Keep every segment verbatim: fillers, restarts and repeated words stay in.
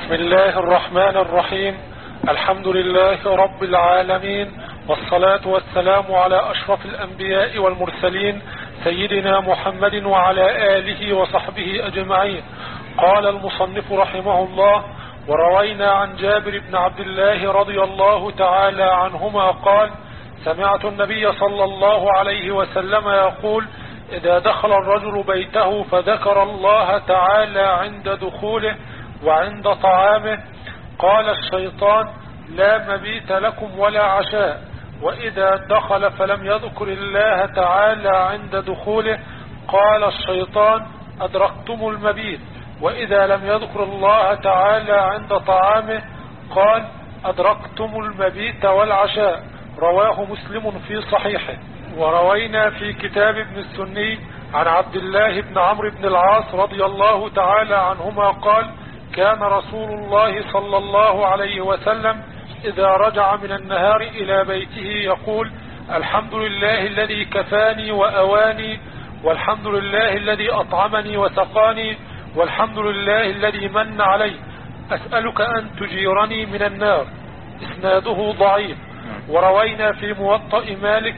بسم الله الرحمن الرحيم. الحمد لله رب العالمين، والصلاة والسلام على أشرف الأنبياء والمرسلين سيدنا محمد وعلى آله وصحبه أجمعين. قال المصنف رحمه الله: وروينا عن جابر بن عبد الله رضي الله تعالى عنهما قال: سمعت النبي صلى الله عليه وسلم يقول: إذا دخل الرجل بيته فذكر الله تعالى عند دخوله وعند طعامه قال الشيطان: لا مبيت لكم ولا عشاء. وإذا دخل فلم يذكر الله تعالى عند دخوله قال الشيطان: أدركتم المبيت. وإذا لم يذكر الله تعالى عند طعامه قال: أدركتم المبيت والعشاء. رواه مسلم في صحيحه. وروينا في كتاب ابن السني عن عبد الله بن عمرو بن العاص رضي الله تعالى عنهما قال: كان رسول الله صلى الله عليه وسلم إذا رجع من النهار إلى بيته يقول: الحمد لله الذي كفاني وأواني، والحمد لله الذي أطعمني وسقاني، والحمد لله الذي من علي، أسألك أن تجيرني من النار. إسناده ضعيف. وروينا في موطأ مالك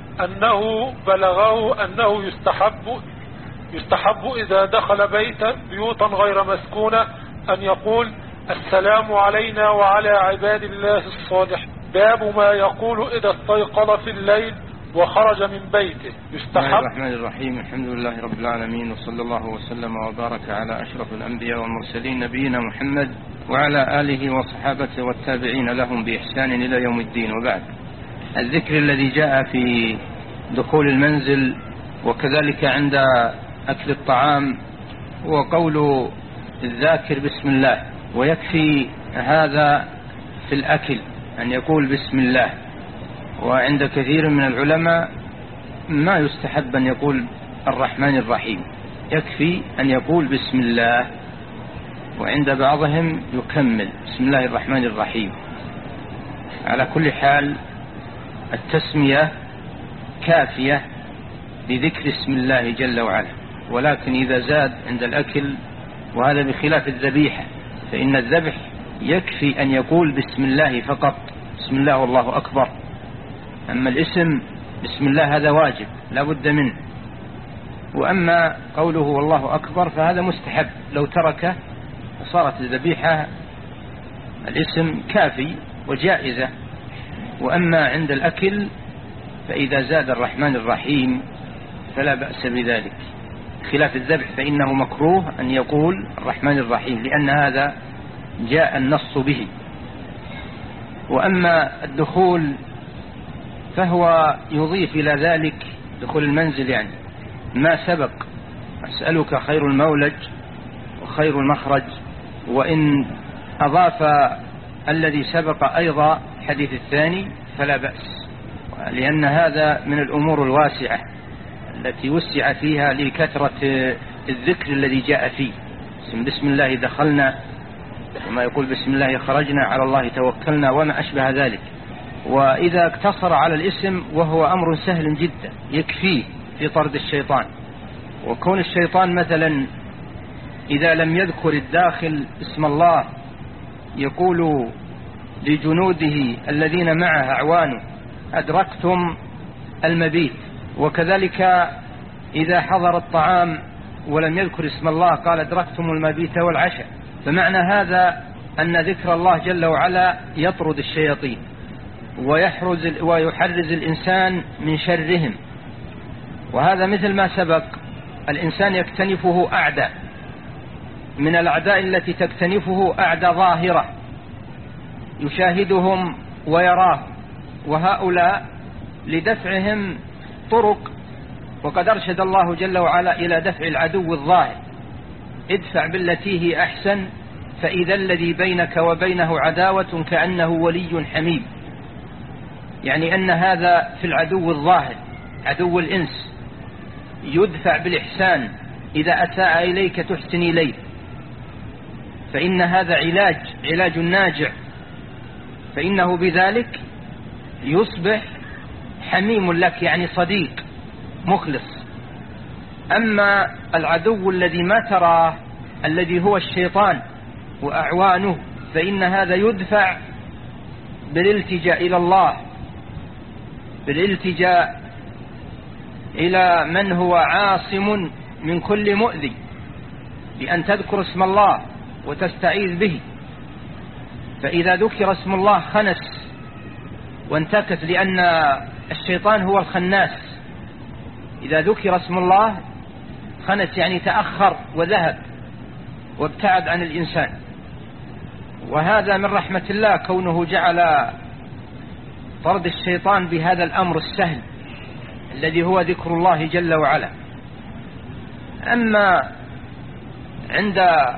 أنه بلغه أنه يستحب يستحب إذا دخل بيتا بيوتا غير مسكونة أن يقول: السلام علينا وعلى عباد الله الصالح. باب ما يقول إذا استيقظ في الليل وخرج من بيته. يستحب. بسم الله الرحمن الرحيم. الحمد لله رب العالمين، وصلى الله وسلم وبارك على أشرف الأنبياء والمرسلين نبينا محمد وعلى آله وصحابته والتابعين لهم بإحسان إلى يوم الدين. وبعد، الذكر الذي جاء في دخول المنزل وكذلك عند أكل الطعام هو قول الذاكر بسم الله، ويكفي هذا في الأكل أن يقول بسم الله. وعند كثير من العلماء ما يستحب أن يقول الرحمن الرحيم، يكفي أن يقول بسم الله. وعند بعضهم يكمل بسم الله الرحمن الرحيم. على كل حال التسمية كافية لذكر اسم الله جل وعلا، ولكن إذا زاد عند الأكل، وهذا بخلاف الذبيحة، فإن الذبح يكفي أن يقول بسم الله فقط، بسم الله والله أكبر. أما الاسم بسم الله هذا واجب لا بد منه. وأما قوله والله أكبر فهذا مستحب، لو تركه صارت الذبيحة الاسم كافي وجائزة. وأما عند الأكل فإذا زاد الرحمن الرحيم فلا بأس بذلك، خلاف الذبح فإنه مكروه أن يقول الرحمن الرحيم، لأن هذا جاء النص به. وأما الدخول فهو يضيف إلى ذلك دخول المنزل، يعني ما سبق: أسألك خير المولج وخير المخرج. وإن أضاف الذي سبق أيضا حديث الثاني فلا بأس، لأن هذا من الأمور الواسعة التي وسع فيها لكثرة الذكر الذي جاء فيه. بسم الله دخلنا، وما يقول بسم الله خرجنا، على الله توكلنا، وما أشبه ذلك. وإذا اقتصر على الاسم وهو أمر سهل جدا يكفيه في طرد الشيطان. وكون الشيطان مثلا إذا لم يذكر الداخل اسم الله يقول لجنوده الذين معه أعوانه: أدركتم المبيت. وكذلك إذا حضر الطعام ولم يذكر اسم الله قال: أدركتم المبيت والعشاء. فمعنى هذا أن ذكر الله جل وعلا يطرد الشياطين ويحرز ويحرز الإنسان من شرهم. وهذا مثل ما سبق، الإنسان يكتنفه أعداء، من الأعداء التي تكتنفه أعداء ظاهرة يشاهدهم ويراهم، وهؤلاء لدفعهم طرق. وقد أرشد الله جل وعلا إلى دفع العدو الظاهر: ادفع بالتي هي أحسن فإذا الذي بينك وبينه عداوة كأنه ولي حميم. يعني أن هذا في العدو الظاهر، عدو الإنس، يدفع بالإحسان، إذا أساء إليك تحسن إليه، فإن هذا علاج علاج ناجع، فإنه بذلك يصبح حميم لك، يعني صديق مخلص. أما العدو الذي ما تراه الذي هو الشيطان وأعوانه، فإن هذا يدفع بالالتجاء إلى الله، بالالتجاء إلى من هو عاصم من كل مؤذي، بأن تذكر اسم الله وتستعيذ به. فإذا ذكر اسم الله خنس وانتكس، لأن الشيطان هو الخناس. إذا ذكر اسم الله خنس يعني تأخر وذهب وابتعد عن الإنسان. وهذا من رحمة الله كونه جعل طرد الشيطان بهذا الأمر السهل الذي هو ذكر الله جل وعلا. أما عند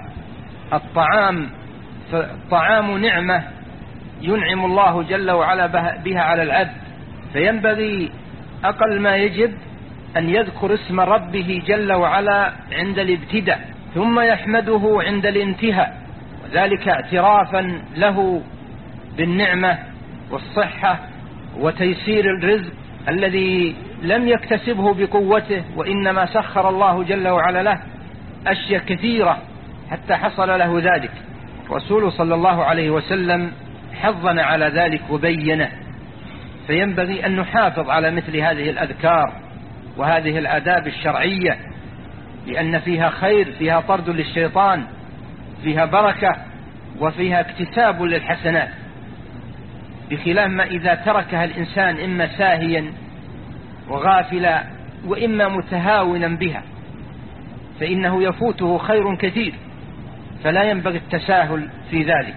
الطعام فالطعام نعمة ينعم الله جل وعلا بها على العبد، فينبغي أقل ما يجب أن يذكر اسم ربه جل وعلا عند الابتداء، ثم يحمده عند الانتهاء، وذلك اعترافا له بالنعمة والصحة وتيسير الرزق الذي لم يكتسبه بقوته، وإنما سخر الله جل وعلا له أشياء كثيرة حتى حصل له ذلك. رسول صلى الله عليه وسلم حضنا على ذلك وبينه، فينبغي أن نحافظ على مثل هذه الأذكار وهذه الآداب الشرعية، لأن فيها خير، فيها طرد للشيطان، فيها بركة، وفيها اكتساب للحسنات، بخلاف ما إذا تركها الإنسان إما ساهيا وغافلا وإما متهاونا بها، فإنه يفوته خير كثير، فلا ينبغي التساهل في ذلك.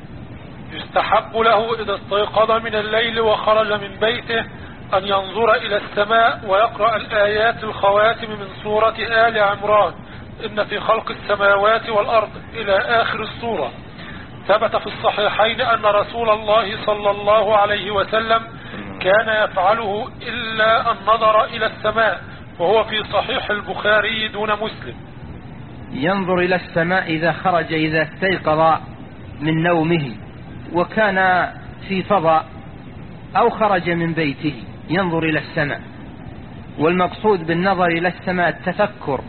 يستحب له إذا استيقظ من الليل وخرج من بيته أن ينظر إلى السماء ويقرأ الآيات الخواتم من سورة آل عمران، إن في خلق السماوات والأرض إلى آخر السورة. ثبت في الصحيحين أن رسول الله صلى الله عليه وسلم كان يفعله إلا أن نظر إلى السماء، وهو في صحيح البخاري دون مسلم. ينظر إلى السماء إذا خرج، إذا استيقظ من نومه وكان في فضاء أو خرج من بيته ينظر إلى السماء. والمقصود بالنظر إلى السماء التفكر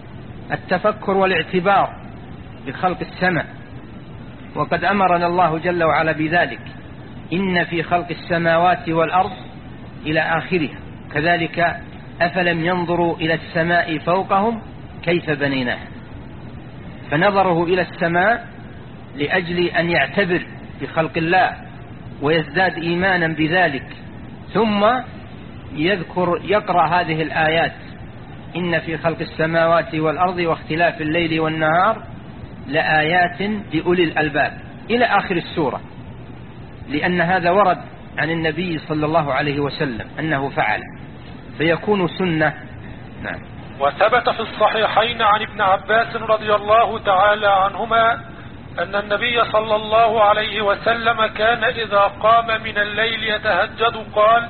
التفكر والاعتبار بخلق السماء، وقد أمرنا الله جل وعلا بذلك، إن في خلق السماوات والأرض إلى آخرها. كذلك أفلم ينظروا إلى السماء فوقهم كيف بنيناها. فنظره إلى السماء لأجل أن يعتبر بخلق الله ويزداد إيمانا بذلك، ثم يذكر يقرأ هذه الآيات، إن في خلق السماوات والأرض واختلاف الليل والنهار لآيات لأولي الألباب إلى آخر السورة، لأن هذا ورد عن النبي صلى الله عليه وسلم أنه فعل، فيكون سنة. نعم. وثبت في الصحيحين عن ابن عباس رضي الله تعالى عنهما أن النبي صلى الله عليه وسلم كان إذا قام من الليل يتهجد قال: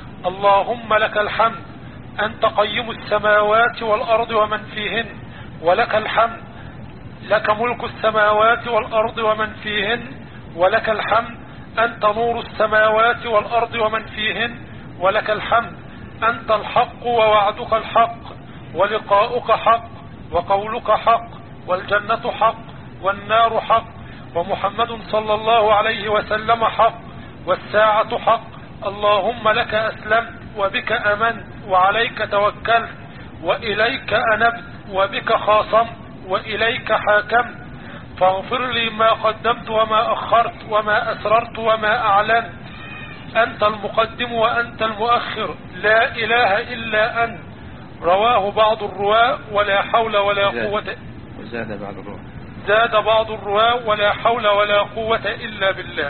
اللهم لك الحمد أنت قيم السماوات والأرض ومن فيهن، ولك الحمد، لك ملك السماوات والأرض ومن فيهن، ولك الحمد أنت نور السماوات والأرض ومن فيهن، ولك الحمد أنت الحق ووعدك الحق ولقاؤك حق وقولك حق والجنة حق والنار حق ومحمد صلى الله عليه وسلم حق والساعة حق. اللهم لك أسلمت وبك أمنت وعليك توكلت وإليك أنبت وبك خاصمت وإليك حاكمت، فاغفر لي ما قدمت وما أخرت وما أسررت وما أعلنت، أنت المقدم وأنت المؤخر، لا إله إلا أنت. رواه بعض الرواة ولا حول ولا قوة. وزاد بعض الرواة زاد بعض الرواة ولا حول ولا قوة إلا بالله.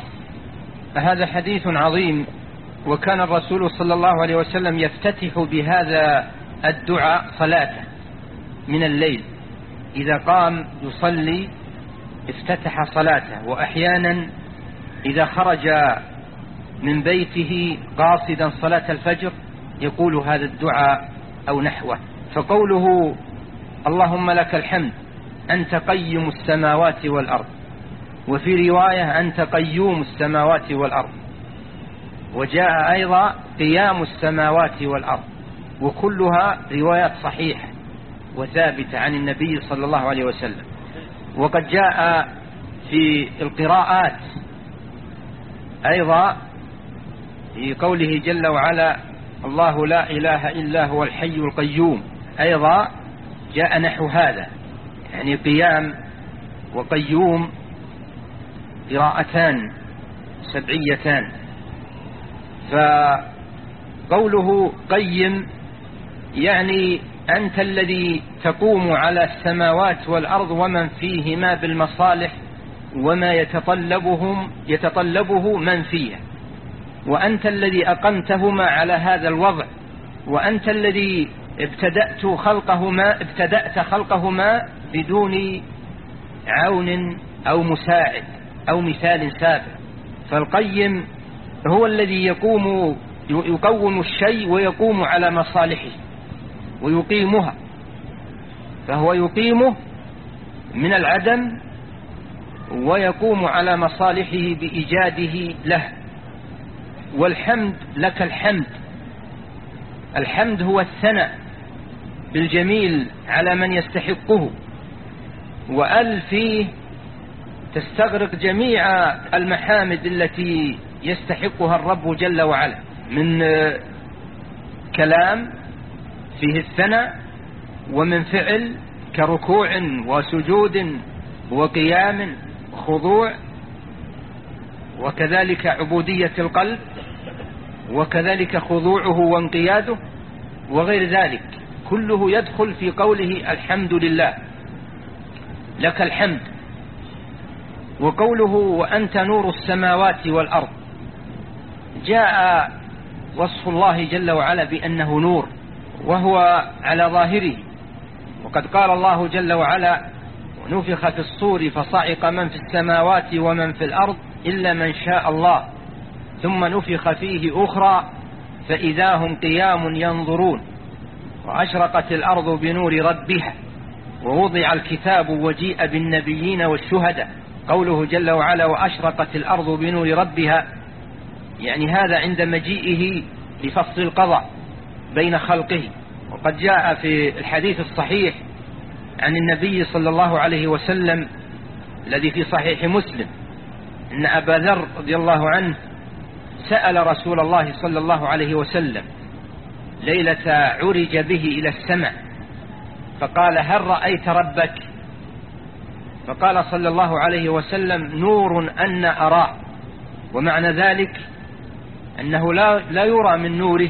هذا حديث عظيم، وكان الرسول صلى الله عليه وسلم يفتتح بهذا الدعاء صلاته من الليل، إذا قام يصلي افتتح صلاته، وأحيانا إذا خرج من بيته قاصدا صلاة الفجر يقول هذا الدعاء أو نحوه. فقوله اللهم لك الحمد أنت قيم السماوات والأرض، وفي رواية أنت قيوم السماوات والأرض، وجاء أيضا قيام السماوات والأرض، وكلها روايات صحيحة وثابتة عن النبي صلى الله عليه وسلم. وقد جاء في القراءات أيضا في قوله جل وعلا الله لا إله إلا هو الحي القيوم، أيضا جاء نحو هذا، يعني قيام وقيوم قراءتان سبعيتان. فقوله قيم يعني أنت الذي تقوم على السماوات والأرض ومن فيهما بالمصالح وما يتطلبهم يتطلبه من فيها، وأنت الذي أقمتهما على هذا الوضع، وأنت الذي ابتدأت خلقهما ابتدأت خلقهما بدون عون أو مساعد أو مثال سابق. فالقيم هو الذي يقوم يقوم الشيء ويقوم على مصالحه ويقيمها، فهو يقيمه من العدم ويقوم على مصالحه بإيجاده له. والحمد لك الحمد، الحمد هو الثناء بالجميل على من يستحقه، وأل فيه تستغرق جميع المحامد التي يستحقها الرب جل وعلا، من كلام فيه الثناء، ومن فعل كركوع وسجود وقيام وخضوع، وكذلك عبودية القلب، وكذلك خضوعه وانقياده وغير ذلك، كله يدخل في قوله الحمد لله لك الحمد. وقوله وأنت نور السماوات والأرض، جاء وصف الله جل وعلا بأنه نور وهو على ظاهره، وقد قال الله جل وعلا ونفخ في الصور فصعق من في السماوات ومن في الأرض إلا من شاء الله ثم نفخ فيه أخرى فإذا هم قيام ينظرون وأشرقت الأرض بنور ربها ووضع الكتاب وجيء بالنبيين والشهداء. قوله جل وعلا وأشرقت الأرض بنور ربها، يعني هذا عند مجيئه لفصل القضاء بين خلقه. وقد جاء في الحديث الصحيح عن النبي صلى الله عليه وسلم الذي في صحيح مسلم أن أبا ذر رضي الله عنه سأل رسول الله صلى الله عليه وسلم ليلة عرج به إلى السماء فقال هل رأيت ربك؟ فقال صلى الله عليه وسلم نور أن أراه، ومعنى ذلك أنه لا, لا يرى من نوره.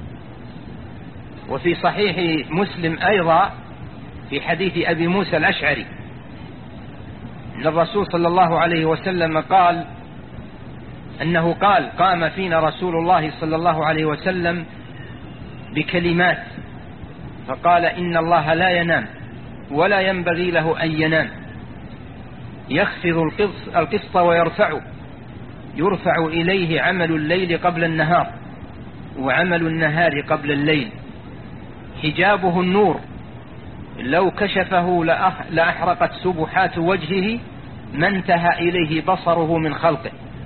وفي صحيح مسلم أيضا في حديث أبي موسى الأشعري أن الرسول صلى الله عليه وسلم قال أنه قال قام فينا رسول الله صلى الله عليه وسلم بكلمات فقال إن الله لا ينام ولا ينبغي له أن ينام، يخفض القسط ويرفعه، يرفع إليه عمل الليل قبل النهار وعمل النهار قبل الليل، حجابه النور لو كشفه لأحرقت سبحات وجهه ما انتهى إليه بصره من خلقه.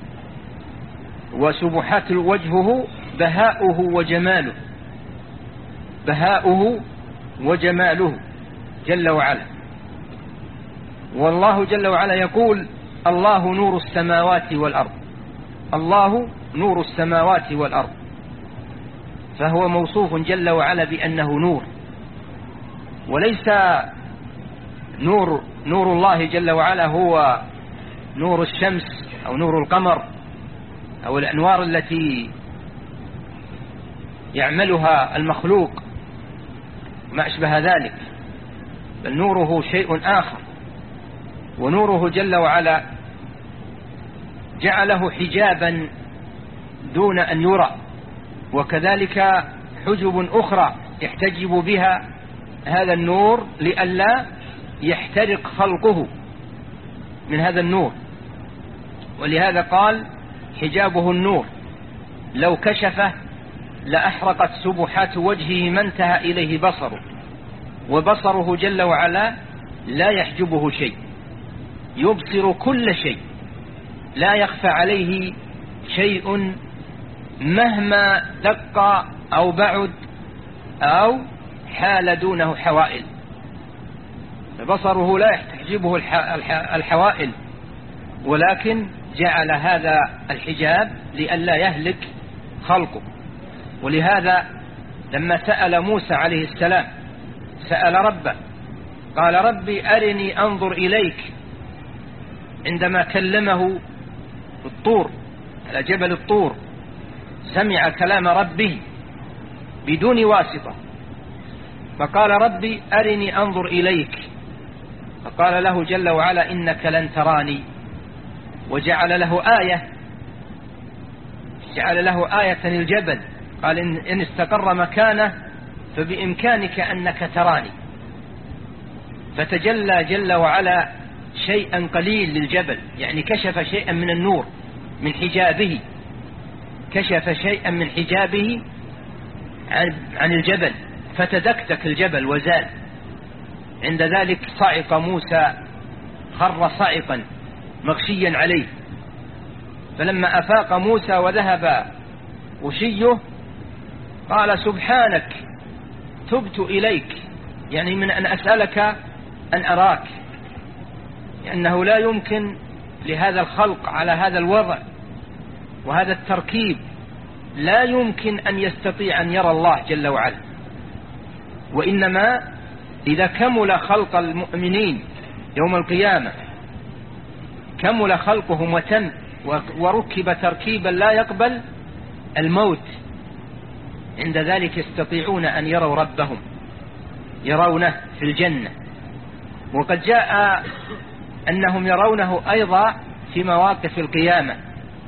وسبحات وجهه بهاؤه وجماله، بهاؤه وجماله جل وعلا. والله جل وعلا يقول الله نور السماوات والأرض، الله نور السماوات والأرض، فهو موصوف جل وعلا بأنه نور، وليس نور نور الله جل وعلا هو نور الشمس أو نور القمر أو الأنوار التي يعملها المخلوق ما أشبه ذلك، بل نوره شيء آخر. ونوره جل وعلا جعله حجابا دون أن يرى، وكذلك حجب أخرى يحتجب بها هذا النور لئلا يحترق خلقه من هذا النور. ولهذا قال حجابه النور لو كشفه لأحرقت سبحات وجهه ما انتهى إليه بصره. وبصره جل وعلا لا يحجبه شيء، يبصر كل شيء، لا يخفى عليه شيء مهما دق أو بعد أو حال دونه حوائل، فبصره لا تحجبه الحوائل، ولكن جعل هذا الحجاب لئلا يهلك خلقه. ولهذا لما سأل موسى عليه السلام سأل ربه قال ربي أرني أنظر إليك، عندما كلمه في الطور على جبل الطور سمع كلام ربه بدون واسطة، فقال ربي أرني أنظر إليك، فقال له جل وعلا إنك لن تراني، وجعل له آية جعل له آية الجبل، قال إن استقر مكانه فبإمكانك أنك تراني، فتجلى جل وعلا شيئا قليل للجبل، يعني كشف شيئا من النور من حجابه، كشف شيئا من حجابه عن الجبل، فتدكتك الجبل وزال. عند ذلك صعق موسى، خر صعقا مغشيا عليه، فلما أفاق موسى وذهب وشيه قال سبحانك تبت إليك، يعني من أن أسألك أن أراك، لأنه لا يمكن لهذا الخلق على هذا الوضع وهذا التركيب لا يمكن أن يستطيع أن يرى الله جل وعلا. وإنما إذا كمل خلق المؤمنين يوم القيامة، كمل خلقهم وتم وركب تركيبا لا يقبل الموت، عند ذلك يستطيعون أن يروا ربهم، يرونه في الجنة. وقد جاء أنهم يرونه أيضا في مواقف القيامة،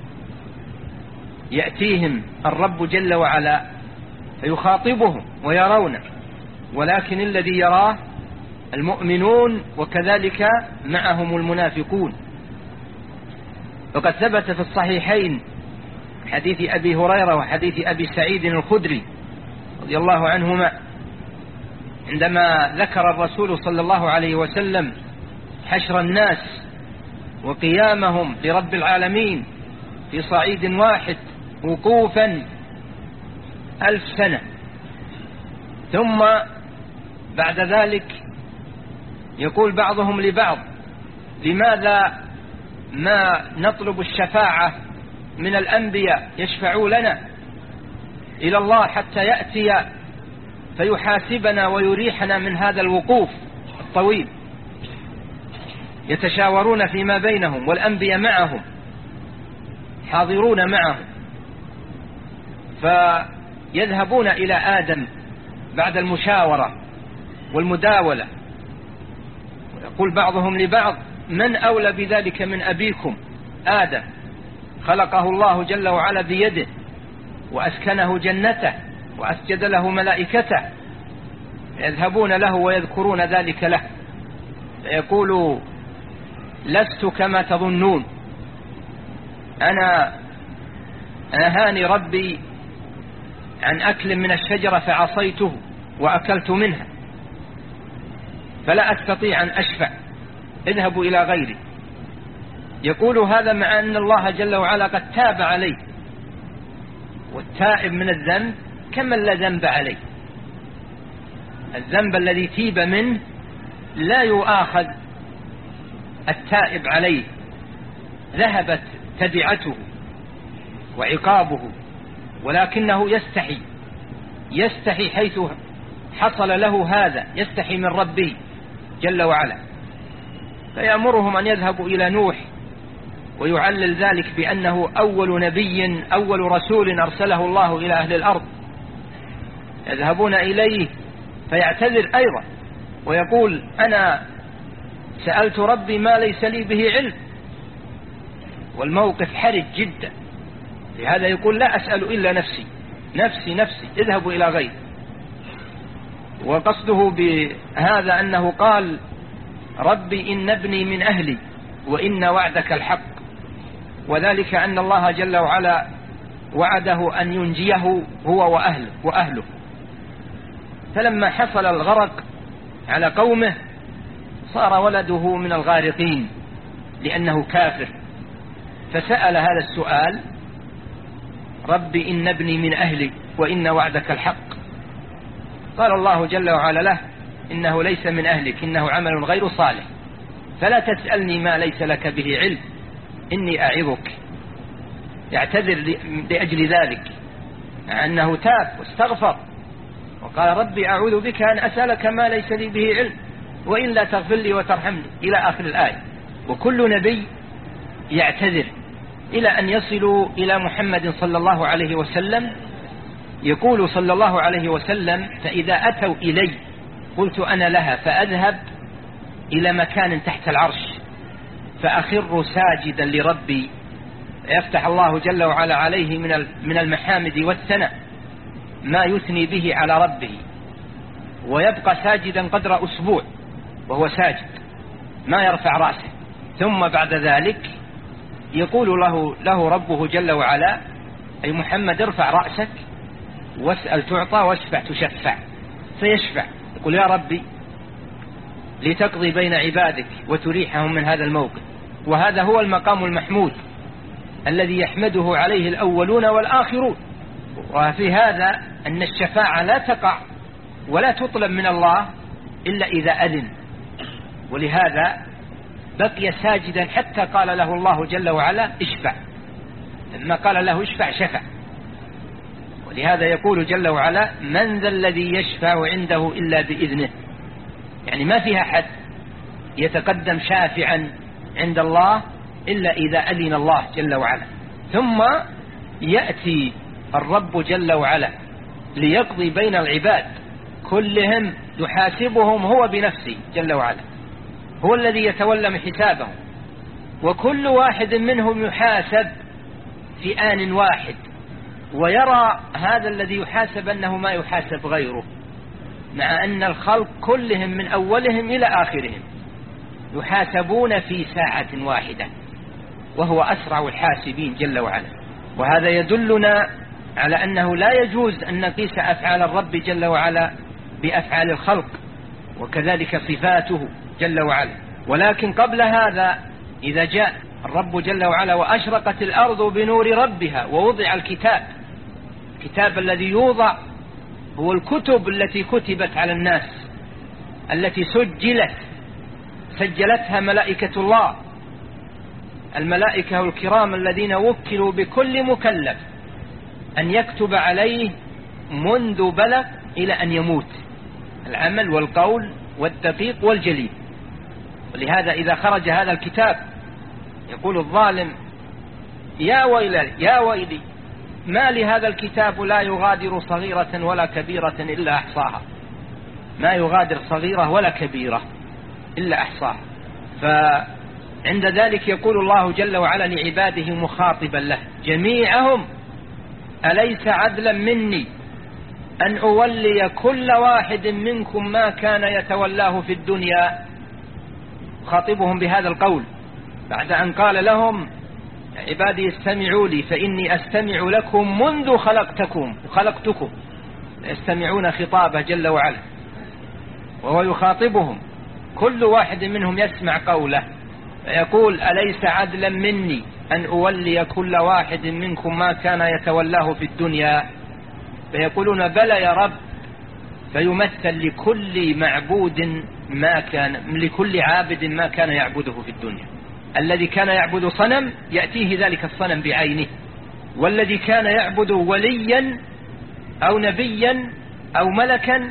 يأتيهم الرب جل وعلا فيخاطبهم ويرونه، ولكن الذي يراه المؤمنون وكذلك معهم المنافقون. وقد ثبت في الصحيحين حديث أبي هريرة وحديث أبي سعيد الخدري رضي الله عنهما، عندما ذكر الرسول صلى الله عليه وسلم حشر الناس وقيامهم لرب العالمين في صعيد واحد وقوفا ألف سنة، ثم بعد ذلك يقول بعضهم لبعض لماذا ما نطلب الشفاعة من الأنبياء يشفعوا لنا إلى الله حتى يأتي فيحاسبنا ويريحنا من هذا الوقوف الطويل. يتشاورون فيما بينهم والأنبياء معهم حاضرون معهم، فيذهبون إلى آدم بعد المشاورة والمداولة، ويقول بعضهم لبعض من أولى بذلك من أبيكم آدم، خلقه الله جل وعلا بيده وأسكنه جنته وأسجد له ملائكته، يذهبون له ويذكرون ذلك له، فيقول لست كما تظنون، أنا نهاني ربي عن أكل من الشجرة فعصيته وأكلت منها، فلا أستطيع أن أشفع، اذهبوا إلى غيري. يقول هذا مع أن الله جل وعلا قد تاب عليه، والتائب من الذنب كمن لا ذنب عليه، الذنب الذي تيب منه لا يؤاخذ التائب عليه، ذهبت تبعته وعقابه، ولكنه يستحي يستحي حيث حصل له هذا، يستحي من ربه جل وعلا، فيأمرهم أن يذهبوا إلى نوح ويعلل ذلك بأنه أول نبي أول رسول أرسله الله إلى أهل الأرض. يذهبون إليه فيعتذر أيضا ويقول أنا سألت ربي ما ليس لي به علم، والموقف حرج جدا، لهذا يقول لا أسأل إلا نفسي نفسي نفسي اذهبوا إلى غير. وقصده بهذا أنه قال ربي إن ابني من أهلي وإن وعدك الحق، وذلك أن الله جل وعلا وعده أن ينجيه هو وأهله, وأهله. فلما حصل الغرق على قومه صار ولده من الغارقين لأنه كافر، فسأل هذا السؤال ربي إن ابني من أهلي وإن وعدك الحق، قال الله جل وعلا له إنه ليس من أهلك إنه عمل غير صالح فلا تسألني ما ليس لك به علم إني أعظك. يعتذر لأجل ذلك مع أنه تاب واستغفر وقال ربي أعوذ بك أن أسألك ما ليس لي به علم وإلا تغفر لي وترحمني إلى آخر الآية. وكل نبي يعتذر إلى أن يصلوا إلى محمد صلى الله عليه وسلم. يقول صلى الله عليه وسلم فإذا أتوا إلي قلت أنا لها فأذهب إلى مكان تحت العرش فأخر ساجدا لربي يفتح الله جل وعلا عليه من من المحامد والثناء ما يثني به على ربه ويبقى ساجدا قدر أسبوع وهو ساجد ما يرفع رأسه. ثم بعد ذلك يقول له, له ربه جل وعلا أي محمد ارفع رأسك واسأل تعطى واشفع تشفع. فيشفع يقول يا ربي لتقضي بين عبادك وتريحهم من هذا الموقف. وهذا هو المقام المحمود الذي يحمده عليه الأولون والآخرون. وفي هذا أن الشفاعة لا تقع ولا تطلب من الله إلا إذا أذن. ولهذا بقي ساجدا حتى قال له الله جل وعلا اشفع. لما قال له اشفع شفع. ولهذا يقول جل وعلا من ذا الذي يشفع عنده إلا بإذنه. يعني ما فيها حد يتقدم شافعا عند الله إلا إذا أذن الله جل وعلا. ثم يأتي الرب جل وعلا ليقضي بين العباد كلهم يحاسبهم هو بنفسه جل وعلا. هو الذي يتولى حسابهم وكل واحد منهم يحاسب في آن واحد ويرى هذا الذي يحاسب أنه ما يحاسب غيره مع أن الخلق كلهم من أولهم إلى آخرهم يحاسبون في ساعة واحدة وهو أسرع الحاسبين جل وعلا. وهذا يدلنا على أنه لا يجوز أن نقيس أفعال الرب جل وعلا بأفعال الخلق وكذلك صفاته جل وعلا. ولكن قبل هذا إذا جاء الرب جل وعلا وأشرقت الأرض بنور ربها ووضع الكتاب الكتاب الذي يوضع هو الكتب التي كتبت على الناس التي سجلت سجلتها ملائكة الله الملائكة الكرام الذين وكلوا بكل مكلف أن يكتب عليه منذ بلغ إلى أن يموت العمل والقول والدقيق والجليل. ولهذا إذا خرج هذا الكتاب يقول الظالم يا ويلي يا ويلي ما لهذا الكتاب لا يغادر صغيرة ولا كبيرة إلا أحصاها. ما يغادر صغيرة ولا كبيرة إلا أحصاها. فعند ذلك يقول الله جل وعلا لعباده مخاطبا له جميعهم أليس عدلا مني أن أولي كل واحد منكم ما كان يتولاه في الدنيا. خاطبهم بهذا القول بعد أن قال لهم عبادي استمعوا لي فإني أستمع لكم منذ خلقتكم وخلقتكم. يستمعون خطابه جل وعلا وهو يخاطبهم كل واحد منهم يسمع قوله فيقول أليس عدلا مني أن أولي كل واحد منكم ما كان يتولاه في الدنيا. فيقولون بلى يا رب. فيمثل لكل معبود ما كان لكل عابد ما كان يعبده في الدنيا. الذي كان يعبد صنم يأتيه ذلك الصنم بعينه والذي كان يعبد وليا أو نبيا أو ملكا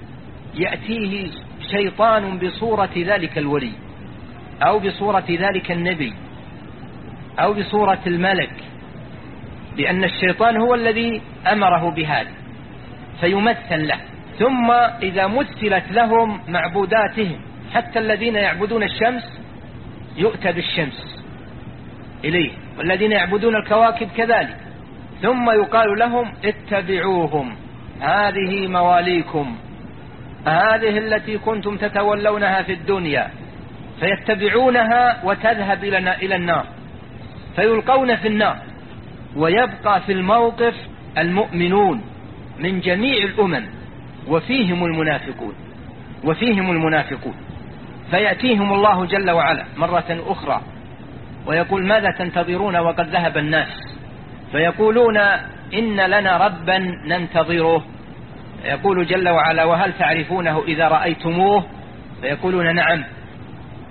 يأتيه شيطان بصورة ذلك الولي أو بصورة ذلك النبي أو بصورة الملك لأن الشيطان هو الذي أمره بهذا فيمثل له. ثم إذا مثلت لهم معبوداتهم حتى الذين يعبدون الشمس يؤتى بالشمس إليه والذين يعبدون الكواكب كذلك. ثم يقال لهم اتبعوهم هذه مواليكم هذه التي كنتم تتولونها في الدنيا. فيتبعونها وتذهب إلى النار فيلقون في النار ويبقى في الموقف المؤمنون من جميع الأمم وفيهم المنافقون وفيهم المنافقون. فيأتيهم الله جل وعلا مرة أخرى ويقول ماذا تنتظرون وقد ذهب الناس. فيقولون إن لنا ربا ننتظره. يقول جل وعلا وهل تعرفونه إذا رأيتموه. فيقولون نعم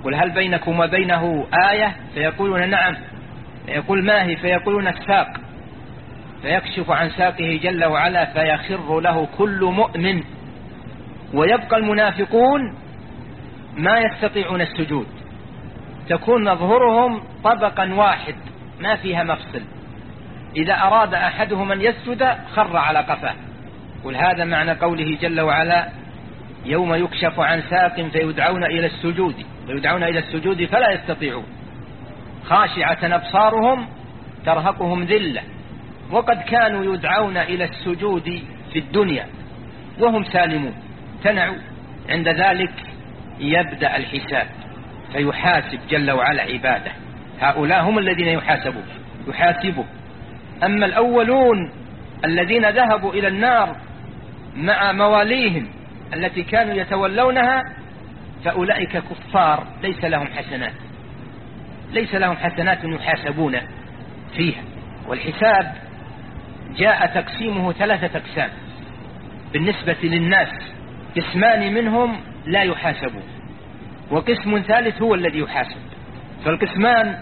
قل هل بينكم وبينه آية؟ فيقولون نعم. فيقول ما هي؟ فيقولون الساق، فيكشف عن ساقه جل وعلا فيخر له كل مؤمن، ويبقى المنافقون ما يستطيعون السجود، تكون ظهورهم طبقا واحد ما فيها مفصل، إذا أراد أحدهم أن يسجد خر على قفاه. قل هذا معنى قوله جل وعلا يوم يكشف عن ساق فيدعون إلى السجود فيدعون إلى السجود فلا يستطيعون، خاشعة أبصارهم ترهقهم ذلة، وقد كانوا يدعون إلى السجود في الدنيا وهم سالمون، امتنعوا. عند ذلك يبدأ الحساب فيحاسب جل وعلا عباده، هؤلاء هم الذين يحاسبون يحاسبوا. أما الأولون الذين ذهبوا إلى النار مع مواليهم التي كانوا يتولونها فأولئك كفار ليس لهم حسنات، ليس لهم حسنات يحاسبون فيها. والحساب جاء تقسيمه ثلاثة أقسام بالنسبة للناس، قسمان منهم لا يحاسبون، وقسم ثالث هو الذي يحاسب. فالقسمان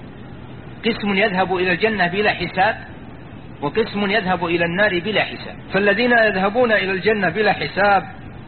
قسم يذهب إلى الجنة بلا حساب، وقسم يذهب إلى النار بلا حساب. فالذين يذهبون إلى الجنة بلا حساب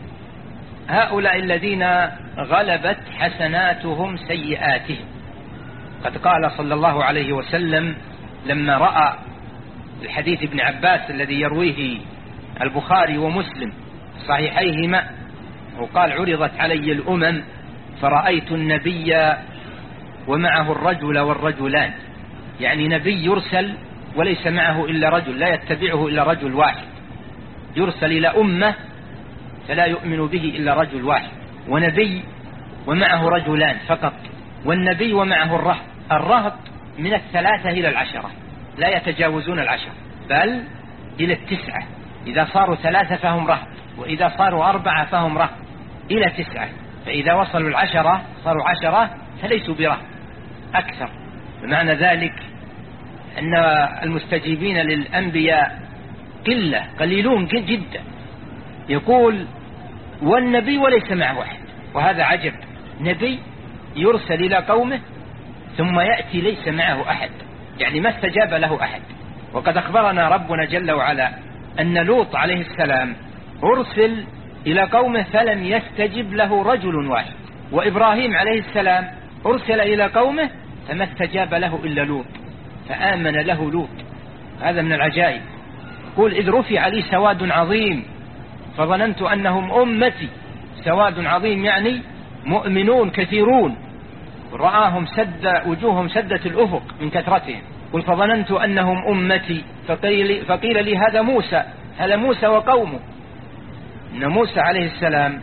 هؤلاء الذين غلبت حسناتهم سيئاتهم. قد قال صلى الله عليه وسلم لما رأى الحديث ابن عباس الذي يرويه البخاري ومسلم صحيحيهما، وقال عرضت علي الأمم فرأيت النبي ومعه الرجل والرجلان، يعني نبي يرسل وليس معه إلا رجل، لا يتبعه إلا رجل واحد، يرسل إلى أمة فلا يؤمن به إلا رجل واحد، ونبي ومعه رجلان فقط، والنبي ومعه الرهط. الرهط من الثلاثة إلى العشرة، لا يتجاوزون العشرة بل إلى التسعة، إذا صاروا ثلاثة فهم رهط، وإذا صاروا أربعة فهم رهط إلى تسعة، فإذا وصلوا العشرة صاروا عشرة فليسوا برهط أكثر. بمعنى ذلك أن المستجيبين للأنبياء قلة قليلون جدا. يقول والنبي وليس معه أحد، وهذا عجب، نبي يرسل إلى قومه ثم يأتي ليس معه أحد، يعني ما استجاب له أحد. وقد أخبرنا ربنا جل وعلا أن لوط عليه السلام أرسل إلى قومه فلم يستجب له رجل واحد، وإبراهيم عليه السلام أرسل إلى قومه فما استجاب له إلا لوط فآمن له لوط. هذا من العجائب. قل إذ رفع لي سواد عظيم فظننت أنهم أمتي، سواد عظيم يعني مؤمنون كثيرون، رآهم سد وجوههم سدت الأفق من كثرتهم. قل فظننت أنهم أمتي فقيل, فقيل لي هذا موسى، هذا موسى وقومه. إن موسى عليه السلام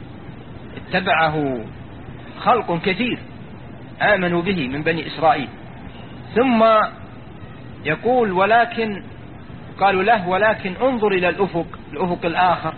اتبعه خلق كثير آمنوا به من بني إسرائيل. ثم يقول ولكن قالوا له ولكن انظر إلى الأفق الأفق الآخر،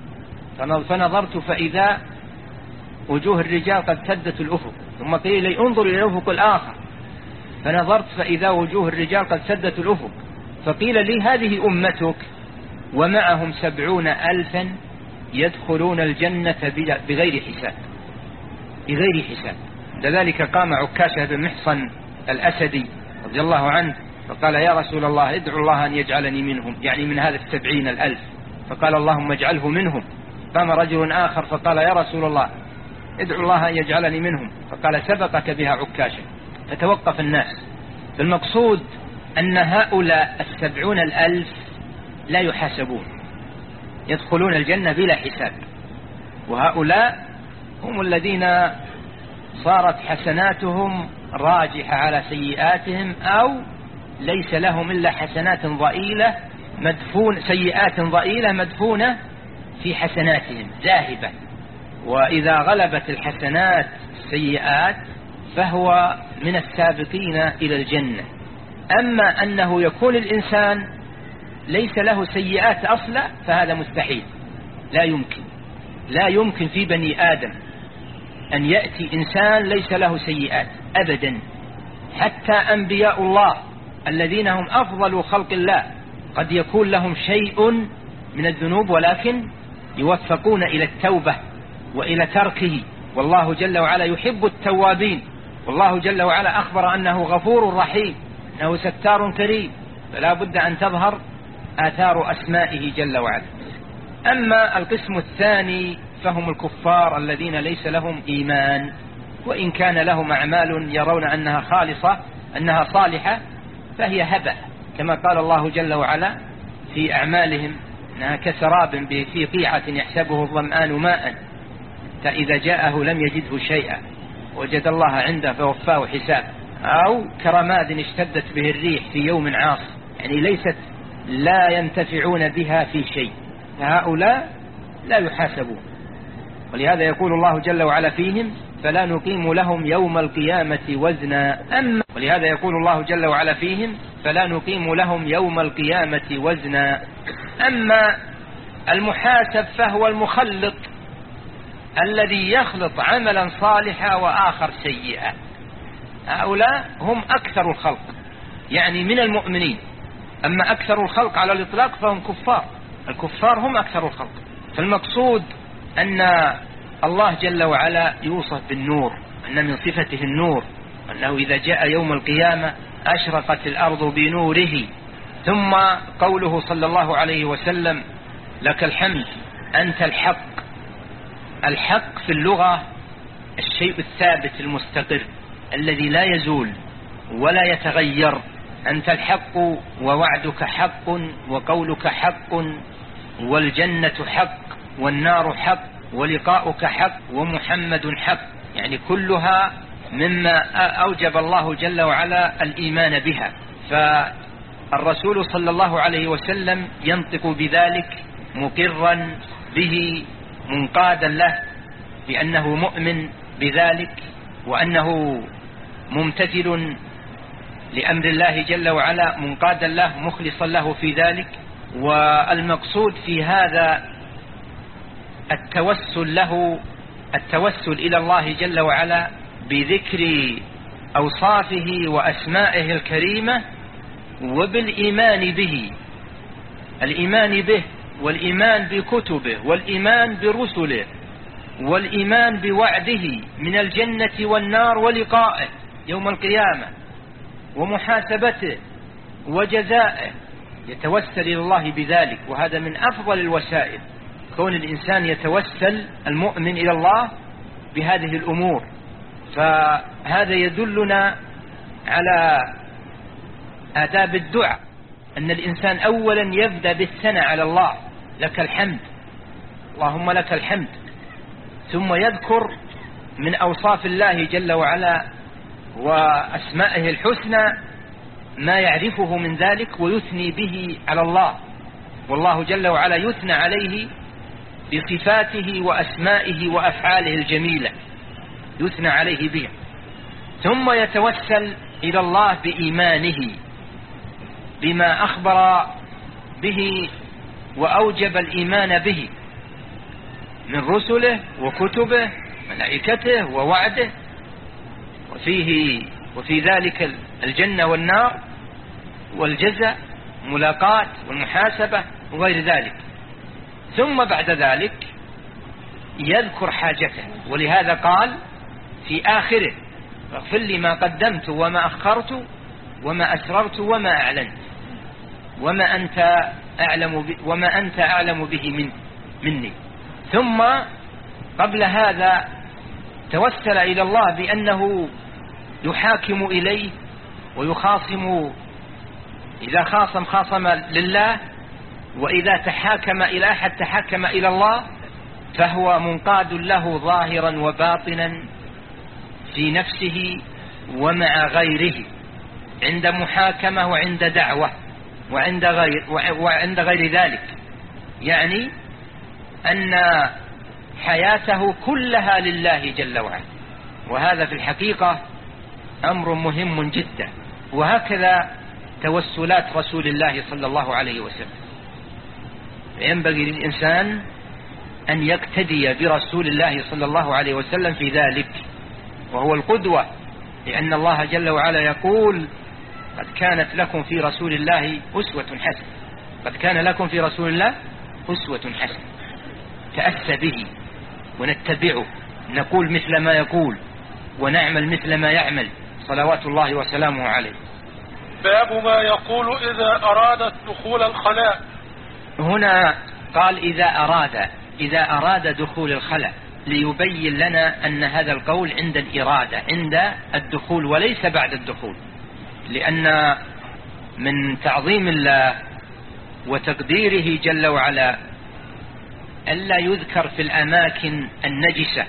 فنظرت فإذا وجوه الرجال قد سدت الأفق. ثم قيل لي انظر إلى الأفق الآخر، فنظرت فإذا وجوه الرجال قد سدت الأفق. فقيل لي هذه أمتك ومعهم سبعون ألفا يدخلون الجنة بغير حساب، بغير حساب. لذلك قام عكاشة بن محصن الأسدي رضي الله عنه فقال يا رسول الله ادعو الله أن يجعلني منهم، يعني من هذا السبعين الألف. فقال اللهم اجعله منهم. قام رجل آخر فقال يا رسول الله ادعو الله أن يجعلني منهم، فقال سبقك بها عكاشة. فتوقف الناس. المقصود أن هؤلاء السبعون الألف لا يحاسبون، يدخلون الجنة بلا حساب، وهؤلاء هم الذين صارت حسناتهم راجحة على سيئاتهم، أو ليس لهم إلا حسنات ضئيلة مدفون سيئات ضئيلة مدفونة في حسناتهم ذاهبة. وإذا غلبت الحسنات السيئات فهو من السابقين إلى الجنة. أما أنه يكون الإنسان ليس له سيئات أصلا فهذا مستحيل، لا يمكن، لا يمكن في بني آدم أن يأتي إنسان ليس له سيئات أبدا. حتى أنبياء الله الذين هم أفضل خلق الله قد يكون لهم شيء من الذنوب ولكن يوفقون إلى التوبة وإلى تركه والله جل وعلا يحب التوابين، والله جل وعلا أخبر أنه غفور رحيم، أنه ستار كريم، فلا بد أن تظهر آثار أسمائه جل وعلا. أما القسم الثاني فهم الكفار الذين ليس لهم إيمان، وإن كان لهم أعمال يرون أنها خالصة أنها صالحة فهي هباء، كما قال الله جل وعلا في أعمالهم أنها كسراب في قيعة يحسبه الظمآن ماء فإذا جاءه لم يجده شيئا وجد الله عنده فوفاه حساب، أو كرماد اشتدت به الريح في يوم عاصف، يعني ليست لا ينتفعون بها في شيء، فهؤلاء لا يحاسبون. ولهذا يقول الله جل وعلا فيهم فلا نقيم لهم يوم القيامة وزنا. أما ولهذا يقول الله جل وعلا فيهم فلا نقيم لهم يوم القيامة وزنا. أما المحاسب فهو المخلط الذي يخلط عملا صالحا وآخر سيئا، هؤلاء هم أكثر الخلق يعني من المؤمنين. أما أكثر الخلق على الإطلاق فهم كفار، الكفار هم أكثر الخلق. فالمقصود أن الله جل وعلا يوصف بالنور، أن من صفته النور، أنه إذا جاء يوم القيامة أشرقت الأرض بنوره. ثم قوله صلى الله عليه وسلم لك الحمد أنت الحق. الحق في اللغة الشيء الثابت المستقر الذي لا يزول ولا يتغير. أنت الحق ووعدك حق وقولك حق والجنة حق والنار حق ولقاؤك حق ومحمد حق، يعني كلها مما أوجب الله جل وعلا الإيمان بها. فالرسول صلى الله عليه وسلم ينطق بذلك مقرا به منقادا له بأنه مؤمن بذلك وأنه ممتثل لأمر الله جل وعلا منقادا له مخلصا له في ذلك. والمقصود في هذا التوسل له، التوسل إلى الله جل وعلا بذكر أوصافه وأسمائه الكريمة وبالإيمان به، الإيمان به والإيمان بكتبه والإيمان برسله والإيمان بوعده من الجنة والنار ولقائه يوم القيامة ومحاسبته وجزائه، يتوسل إلى الله بذلك. وهذا من أفضل الوسائل، كون الإنسان يتوسل المؤمن إلى الله بهذه الأمور. فهذا يدلنا على آداب الدعاء، أن الإنسان أولا يبدأ بالثناء على الله، لك الحمد اللهم لك الحمد، ثم يذكر من أوصاف الله جل وعلا وأسمائه الحسنى ما يعرفه من ذلك ويثني به على الله، والله جل وعلا يثنى عليه بصفاته وأسمائه وأفعاله الجميلة، يثنى عليه بها. ثم يتوسل إلى الله بإيمانه بما أخبر به وأوجب الإيمان به من رسله وكتبه ملائكته ووعده، وفيه وفي ذلك الجنة والنار والجزاء ملاقات والمحاسبة وغير ذلك. ثم بعد ذلك يذكر حاجته، ولهذا قال في آخره اغفر لي ما قدمت وما أخرت وما أسررت وما أعلنت وما أنت أعلم وما أنت أعلم به من مني. ثم قبل هذا توسل إلى الله بأنه يحاكم إليه ويخاصم، إذا خاصم خاصم لله، وإذا تحاكم إلى أحد تحاكم إلى الله، فهو منقاد له ظاهرا وباطنا في نفسه ومع غيره، عند محاكمة وعند دعوة وعند غير, وعند غير ذلك، يعني أن حياته كلها لله جل وعلا. وهذا في الحقيقة أمر مهم جدا. وهكذا توسلات رسول الله صلى الله عليه وسلم، ينبغي للإنسان أن يقتدي برسول الله صلى الله عليه وسلم في ذلك، وهو القدوة، لأن الله جل وعلا يقول قد كانت لكم في رسول الله أسوة حسنة، قد كان لكم في رسول الله أسوة حسنة، تأسى به ونتبعه نقول مثل ما يقول ونعمل مثل ما يعمل صلوات الله وسلامه عليه. باب ما يقول إذا أراد دخول الخلاء. هنا قال إذا أراد إذا أراد دخول الخلاء ليبين لنا أن هذا القول عند الإرادة، عند الدخول وليس بعد الدخول، لأن من تعظيم الله وتقديره جل وعلا ألا يذكر في الأماكن النجسة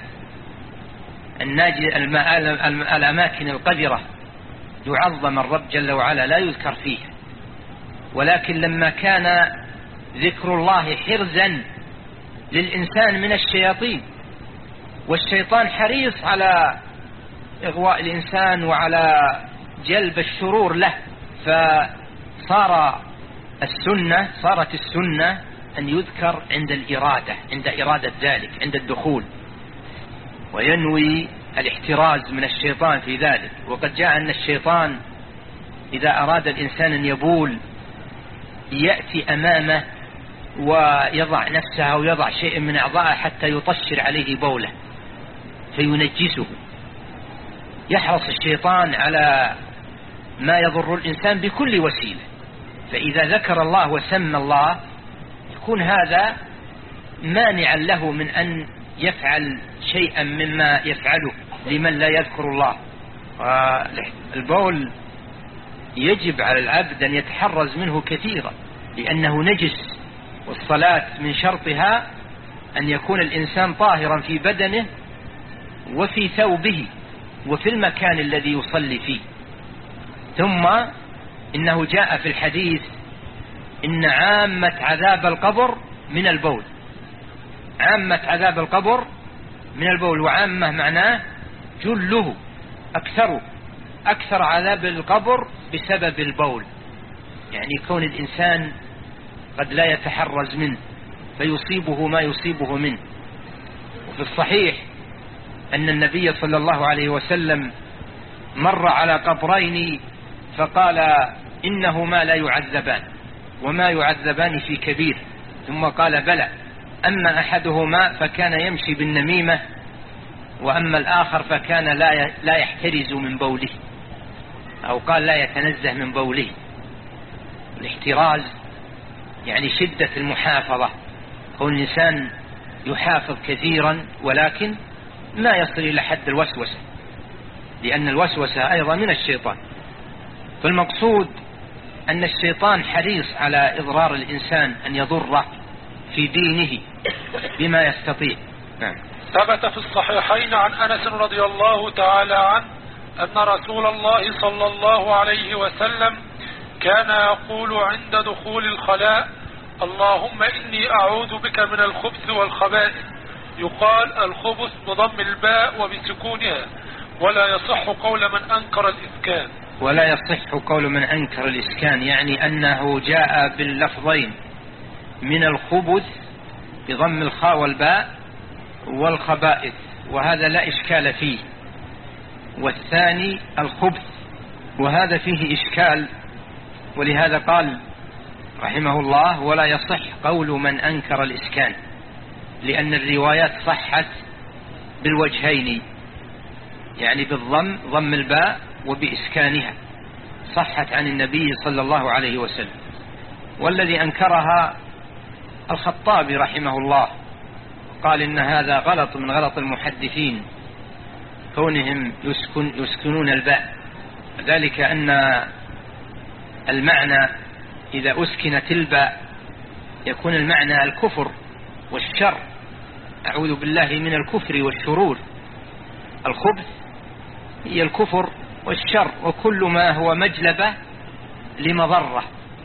الأماكن القذرة، يعظم الرب جل وعلا لا يذكر فيها. ولكن لما كان ذكر الله حرزا للإنسان من الشياطين، والشيطان حريص على إغواء الإنسان وعلى جلب الشرور له، فصار السنة صارت السنة أن يذكر عند الإرادة، عند إرادة ذلك، عند الدخول، وينوي الاحتراز من الشيطان في ذلك. وقد جاء أن الشيطان إذا أراد الإنسان أن يبول يأتي أمامه ويضع نفسه أو يضع شيء من أعضائه حتى يطشر عليه بوله فينجسه. يحرص الشيطان على ما يضر الإنسان بكل وسيلة، فإذا ذكر الله وسمى الله يكون هذا مانعا له من أن يفعل شيئا مما يفعله لمن لا يذكر الله. البول يجب على العبد أن يتحرز منه كثيرا لأنه نجس، والصلاة من شرطها أن يكون الإنسان طاهرا في بدنه وفي ثوبه وفي المكان الذي يصلي فيه. ثم إنه جاء في الحديث إن عامة عذاب القبر من البول، عامة عذاب القبر من البول، وعامة معناه جله أكثره، أكثر عذاب القبر بسبب البول، يعني كون الإنسان قد لا يتحرز منه فيصيبه ما يصيبه منه. وفي الصحيح أن النبي صلى الله عليه وسلم مر على قبرين فقال إنهما لا يعذبان وما يعذبان في كبير، ثم قال بلى، أما أحدهما فكان يمشي بالنميمة وأما الآخر فكان لا لا يحترز من بوله، أو قال لا يتنزه من بوله. الاحتراز يعني شدة المحافظة، كون الإنسان يحافظ كثيرا ولكن ما يصل إلى حد الوسوسة، لأن الوسوسة أيضا من الشيطان. فالمقصود أن الشيطان حريص على إضرار الإنسان، أن يضره في دينه بما يستطيع. نعم. ثبت في الصحيحين عن أنس رضي الله تعالى عنه أن رسول الله صلى الله عليه وسلم كان يقول عند دخول الخلاء: اللهم إني أعوذ بك من الخبث والخبائث. يقال الخبث بضم الباء وبسكونها، ولا يصح قول من أنكر الإسكان. ولا يصح قول من أنكر الإسكان، يعني أنه جاء باللفظين من الخبث بضم الخاء والباء والخبائث، وهذا لا إشكال فيه. والثاني الخبث، وهذا فيه إشكال، ولهذا قال رحمه الله: ولا يصح قول من أنكر الإسكان، لأن الروايات صحت بالوجهين، يعني بالضم ضم الباء وبإسكانها، صحت عن النبي صلى الله عليه وسلم. والذي أنكرها الخطابي رحمه الله قال إن هذا غلط من غلط المحدثين، كونهم يسكن يسكنون الباء، ذلك أن المعنى إذا أسكنت الباء يكون المعنى الكفر والشر، أعوذ بالله من الكفر والشرور. الخبث هي الكفر والشر وكل ما هو مجلبة لمضرة،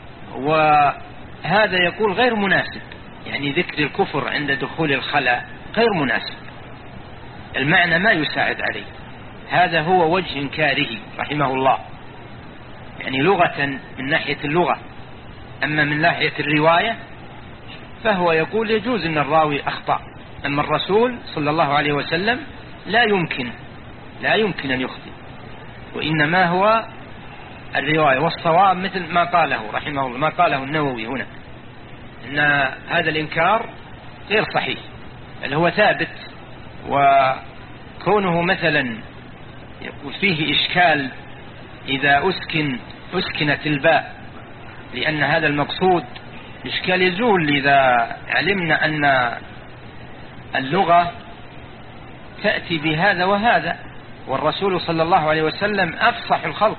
وهذا يقول غير مناسب، يعني ذكر الكفر عند دخول الخلاء غير مناسب، المعنى ما يساعد عليه. هذا هو وجه إنكاره رحمه الله، يعني لغة من ناحية اللغة. أما من ناحية الرواية فهو يقول يجوز أن الراوي أخطأ، أما الرسول صلى الله عليه وسلم لا يمكن لا يمكن أن يخطئ، وإنما هو الرواية. والصواب مثل ما قاله رحمه الله، ما قاله النووي هنا، أن هذا الإنكار غير صحيح، بل هو ثابت كونه مثلا فيه إشكال إذا أسكن أسكنت الباء، لأن هذا المقصود إشكال يزول إذا علمنا أن اللغة تأتي بهذا وهذا، والرسول صلى الله عليه وسلم أفصح الخلق،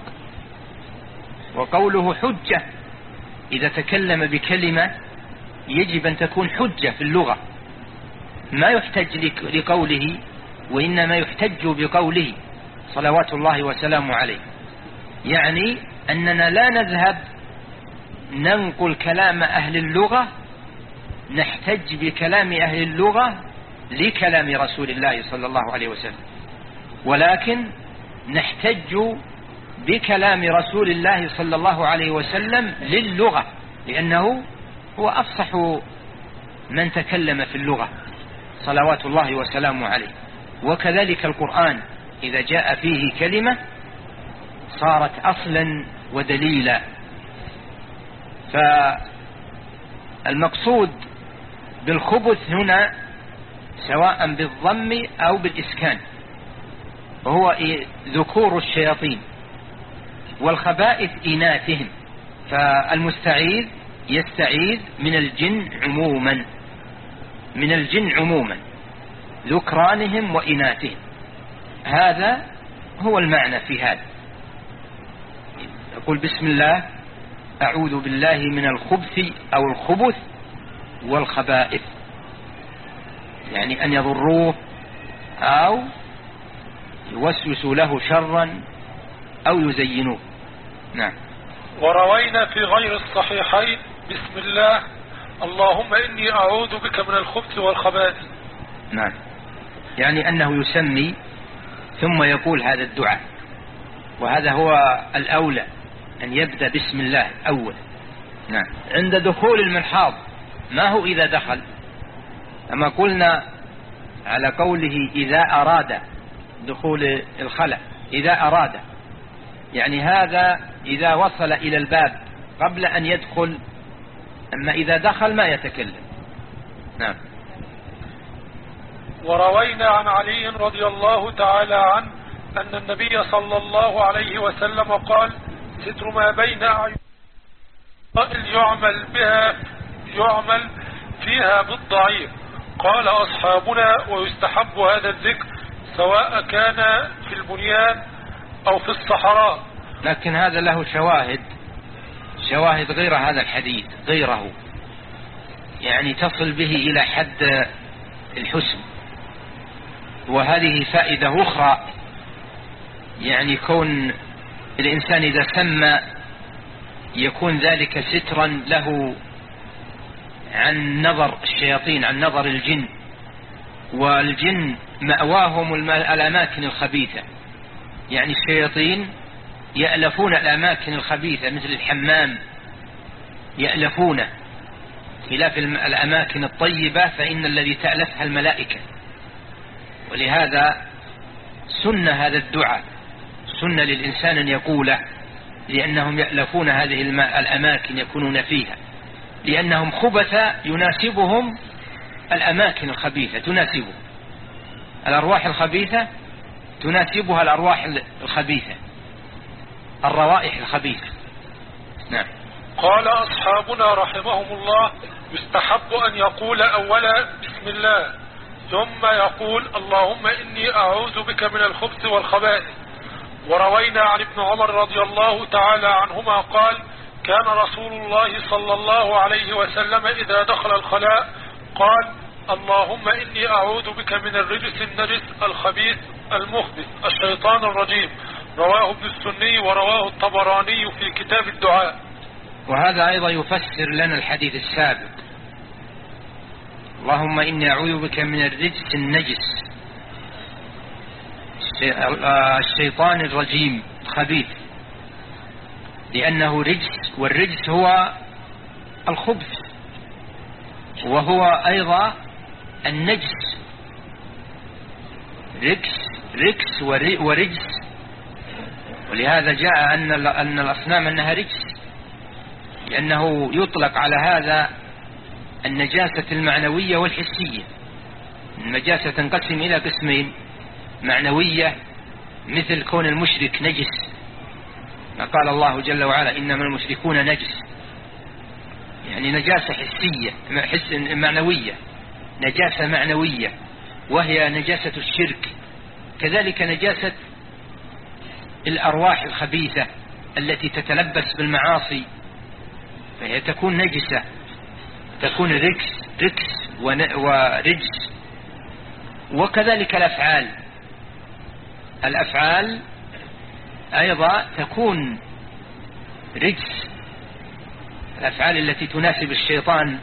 وقوله حجة، إذا تكلم بكلمة يجب أن تكون حجة في اللغة، ما يحتج لقوله وإنما يحتج بقوله صلوات الله وسلامه عليه. يعني أننا لا نذهب ننقل كلام أهل اللغة، نحتج بكلام أهل اللغة لكلام رسول الله صلى الله عليه وسلم، ولكن نحتج بكلام رسول الله صلى الله عليه وسلم للغة، لأنه هو أفصح من تكلم في اللغة صلوات الله وسلامه عليه. وكذلك القرآن إذا جاء فيه كلمة صارت أصلا ودليلا. فالمقصود بالخبث هنا سواء بالضم أو بالإسكان وهو ذكور الشياطين، والخبائث إناثهم، فالمستعيذ يستعيذ من الجن عموما، من الجن عموما ذكرانهم وإناثهم. هذا هو المعنى في هذا. يقول بسم الله أعوذ بالله من الخبث أو الخبث والخبائث، يعني أن يضروه أو يوسوسوا له شرا أو يزينوه. نعم. وروينا في غير الصحيحين بسم الله اللهم إني أعوذ بك من الخبث والخبائث. نعم، يعني أنه يسمي ثم يقول هذا الدعاء، وهذا هو الأولى أن يبدأ بسم الله أول. نعم. عند دخول المرحاض، ما هو إذا دخل، أما قلنا على قوله إذا أراد دخول الخلع، إذا أراد يعني هذا إذا وصل إلى الباب قبل أن يدخل، أما إذا دخل ما يتكلم. نعم. وروينا عن علي رضي الله تعالى عنه أن النبي صلى الله عليه وسلم قال ستر ما بين أعين يعمل بها يعمل فيها بالضعيف. قال أصحابنا ويستحب هذا الذكر سواء كان في البنيان أو في الصحراء. لكن هذا له شواهد شواهد غير هذا الحديث، غيره يعني تصل به إلى حد الحسن. وهذه فائدة أخرى، يعني كون الإنسان إذا سمى يكون ذلك سترا له عن نظر الشياطين، عن نظر الجن، والجن مأواهم الأماكن الخبيثة، يعني الشياطين يألفون الأماكن الخبيثة مثل الحمام يألفونه، خلاف الأماكن الطيبة فإن الذي تألفها الملائكة. ولهذا سنة هذا الدعاء، سنة للإنسان أن يقوله، لأنهم يألفون هذه الأماكن يكونون فيها، لأنهم خبث يناسبهم الأماكن الخبيثة، تناسبهم الأرواح الخبيثة، تناسبها الأرواح الخبيثة، الروائح الخبيثة. نعم. قال أصحابنا رحمهم الله يستحب أن يقول أولا بسم الله، ثم يقول اللهم إني أعوذ بك من الخبث والخبائث. وروينا عن ابن عمر رضي الله تعالى عنهما قال كان رسول الله صلى الله عليه وسلم إذا دخل الخلاء قال اللهم إني أعوذ بك من الرجس النجس الخبيث المخبث الشيطان الرجيم. رواه ابن السني ورواه الطبراني في كتاب الدعاء. وهذا أيضا يفسر لنا الحديث السابق، اللهم إني أعوذ بك من الرجس النجس الشيطان الرجيم الخبيث، لأنه رجس، والرجس هو الخبث وهو أيضا النجس، ركس ركس ورجس. ولهذا جاء أن أن الأصنام أنها رجس، لأنه يطلق على هذا النجاسة المعنوية والحسية. النجاسة تنقسم إلى قسمين، معنوية مثل كون المشرك نجس، ما قال الله جل وعلا إنما المشركون نجس، يعني نجاسة حسية حس معنوية، نجاسة معنوية وهي نجاسة الشرك. كذلك نجاسة الأرواح الخبيثة التي تتلبس بالمعاصي فهي تكون نجسة، تكون ركس ركس ورجس. وكذلك الأفعال الأفعال أيضا تكون رجس، الأفعال التي تناسب الشيطان،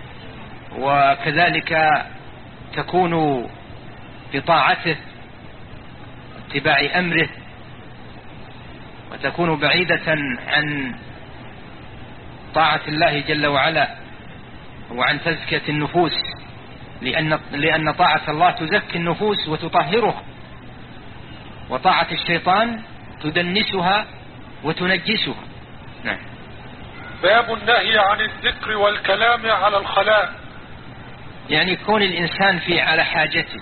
وكذلك تكون بطاعته اتباع أمره، وتكون بعيدة عن طاعة الله جل وعلا وعن تزكية النفوس، لأن, لأن طاعة الله تزكي النفوس وتطهرها، وطاعة الشيطان تدنسها وتنجسها. نعم. باب النهي عن الذكر والكلام على الخلاء، يعني يكون الإنسان في على حاجته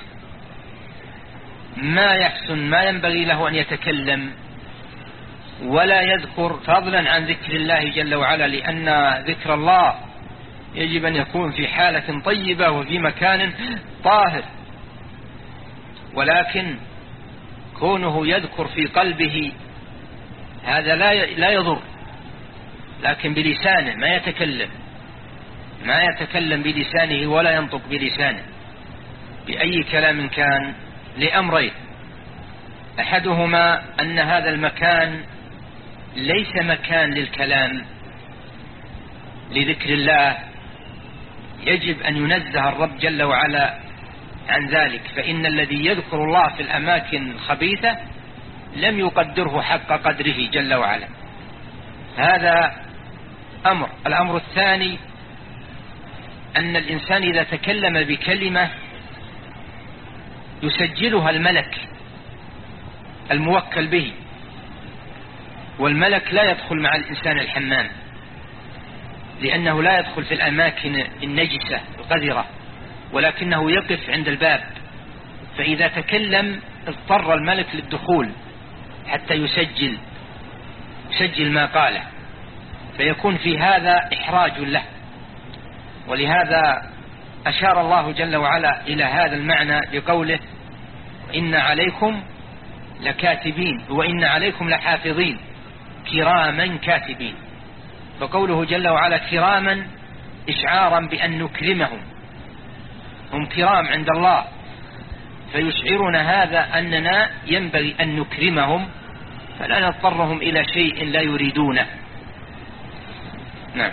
ما يحسن ما ينبغي له أن يتكلم ولا يذكر، فضلا عن ذكر الله جل وعلا، لأن ذكر الله يجب أن يكون في حالة طيبة وفي مكان طاهر، ولكن كونه يذكر في قلبه هذا لا لا يضر، لكن بلسانه ما يتكلم ما يتكلم بلسانه ولا ينطق بلسانه بأي كلام كان، لأمرين: أحدهما أن هذا المكان ليس مكان للكلام لذكر الله، يجب أن ينزه الرب جل وعلا عن ذلك، فإن الذي يذكر الله في الأماكن الخبيثة لم يقدره حق قدره جل وعلا. هذا أمر. الأمر الثاني أن الإنسان إذا تكلم بكلمة يسجلها الملك الموكل به، والملك لا يدخل مع الإنسان الحمام لأنه لا يدخل في الأماكن النجسة القذرة، ولكنه يقف عند الباب، فإذا تكلم اضطر الملك للدخول حتى يسجل يسجل ما قاله، فيكون في هذا إحراج له. ولهذا أشار الله جل وعلا إلى هذا المعنى بقوله: إن عليكم لكاتبين وإن عليكم لحافظين كراما كاتبين. فقوله جل وعلا كراما إشعارا بأن نكرمهم، هم كرام عند الله، فيشعرنا هذا أننا ينبغي أن نكرمهم فلا نضطرهم إلى شيء لا يريدونه. نعم.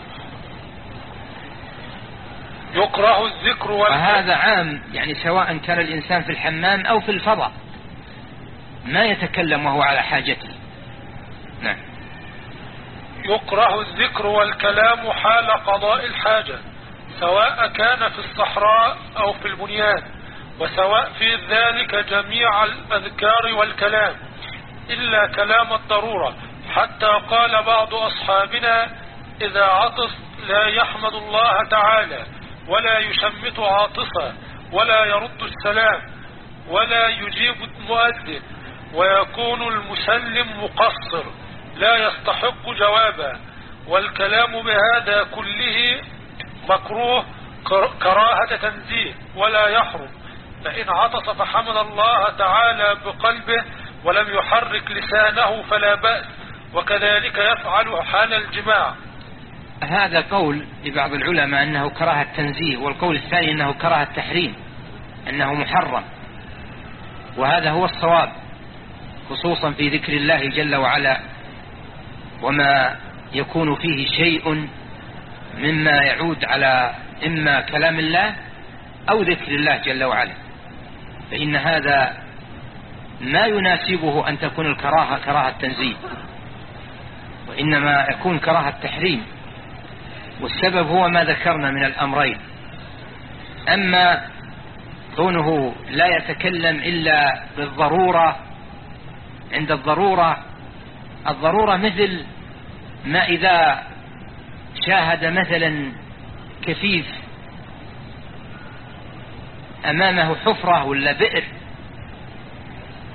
يكره الذكر وهذا عام، يعني سواء كان الإنسان في الحمام أو في الفضاء ما يتكلم وهو على حاجته. نعم. يكره الذكر والكلام حال قضاء الحاجة، سواء كان في الصحراء أو في البنيان، وسواء في ذلك جميع الأذكار والكلام إلا كلام الضرورة، حتى قال بعض أصحابنا: إذا عطس لا يحمد الله تعالى ولا يشمت عاطسا ولا يرد السلام ولا يجيب المؤذن، ويكون المسلم مقصر لا يستحق جوابا. والكلام بهذا كله مكروه كراهة تنزيه ولا يحرم، فإن عطس فحمد الله تعالى بقلبه ولم يحرك لسانه فلا بأس، وكذلك يفعل حال الجماع. هذا قول لبعض العلماء أنه كراهة تنزيه، والقول الثاني أنه كراهة تحريم، أنه محرم، وهذا هو الصواب، خصوصا في ذكر الله جل وعلا وما يكون فيه شيء مما يعود على إما كلام الله أو ذكر الله جل وعلا، فإن هذا ما يناسبه أن تكون الكراهة كراهة تنزيه، وإنما يكون كراهة تحريم، والسبب هو ما ذكرنا من الأمرين. أما كونه لا يتكلم إلا بالضرورة، عند الضرورة، الضرورة مثل ما إذا شاهد مثلا كفيف أمامه حفرة ولا بئر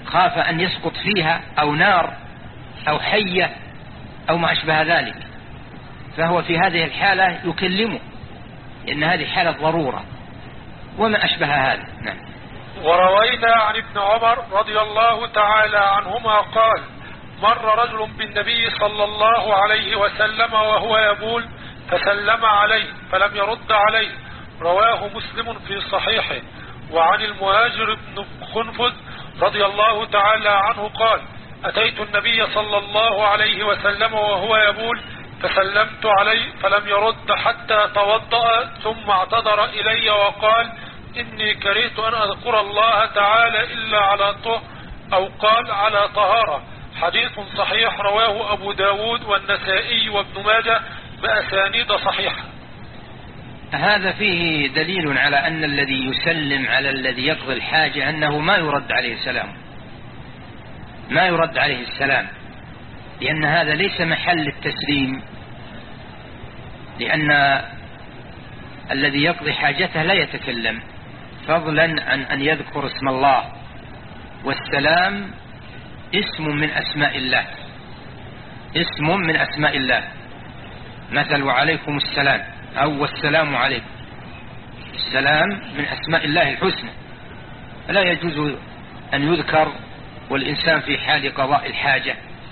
خاف أن يسقط فيها أو نار أو حية أو ما أشبه ذلك، فهو في هذه الحالة يكلمه، لأن هذه حالة ضرورة وما أشبه هذا. نعم. وروينا عن ابن عمر رضي الله تعالى عنهما قال: مر رجل بالنبي صلى الله عليه وسلم وهو يبول فسلم عليه فلم يرد عليه، رواه مسلم في صحيحه. وعن المهاجر بن خنفذ رضي الله تعالى عنه قال: أتيت النبي صلى الله عليه وسلم وهو يبول فسلمت عليه فلم يرد حتى توضأ ثم اعتذر إلي وقال: إني كرهت أن أذكر الله تعالى إلا على طهر، أو قال على طهارة. حديث صحيح رواه أبو داود والنسائي وابن ماجه بأسانيد صحيحة. هذا فيه دليل على أن الذي يسلم على الذي يقضي الحاجة أنه ما يرد عليه السلام، ما يرد عليه السلام، لأن هذا ليس محل التسليم، لأن الذي يقضي حاجته لا يتكلم، فضلا عن أن يذكر اسم الله، والسلام اسم من أسماء الله، اسم من أسماء الله، مثل وعليكم السلام أو والسلام عليكم، السلام من أسماء الله الحسنى، لا يجوز أن يذكر والإنسان في حال قضاء الحاجة.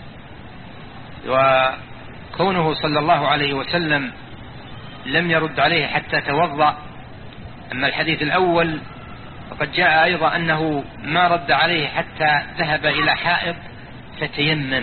وكونه صلى الله عليه وسلم لم يرد عليه حتى توضأ. أما الحديث الأول فقد جاء أيضا أنه ما رد عليه حتى ذهب إلى حائط فتيمم،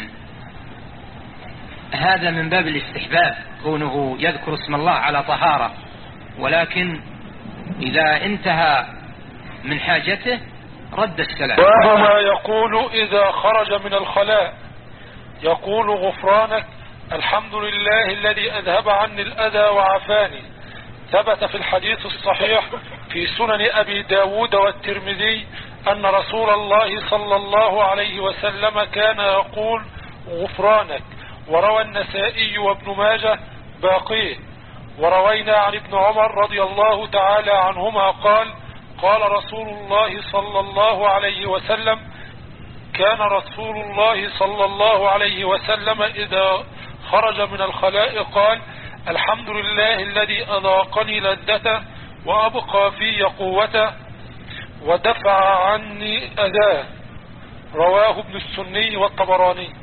هذا من باب الاستحباب، كونه يذكر اسم الله على طهارة، ولكن إذا انتهى من حاجته رد السلام. وهو يقول إذا خرج من الخلاء يقول: غفرانك، الحمد لله الذي أذهب عني الأذى وعافاني. ثبت في الحديث الصحيح في سنن أبي داود والترمذي أن رسول الله صلى الله عليه وسلم كان يقول: غفرانك. وروى النسائي وابن ماجه باقيه. وروينا عن ابن عمر رضي الله تعالى عنهما قال: قال رسول الله صلى الله عليه وسلم: كان رسول الله صلى الله عليه وسلم إذا خرج من الخلاء قال: الحمد لله الذي أذاقني لذته وأبقى في قوته ودفع عني أذاه. رواه ابن السني والطبراني.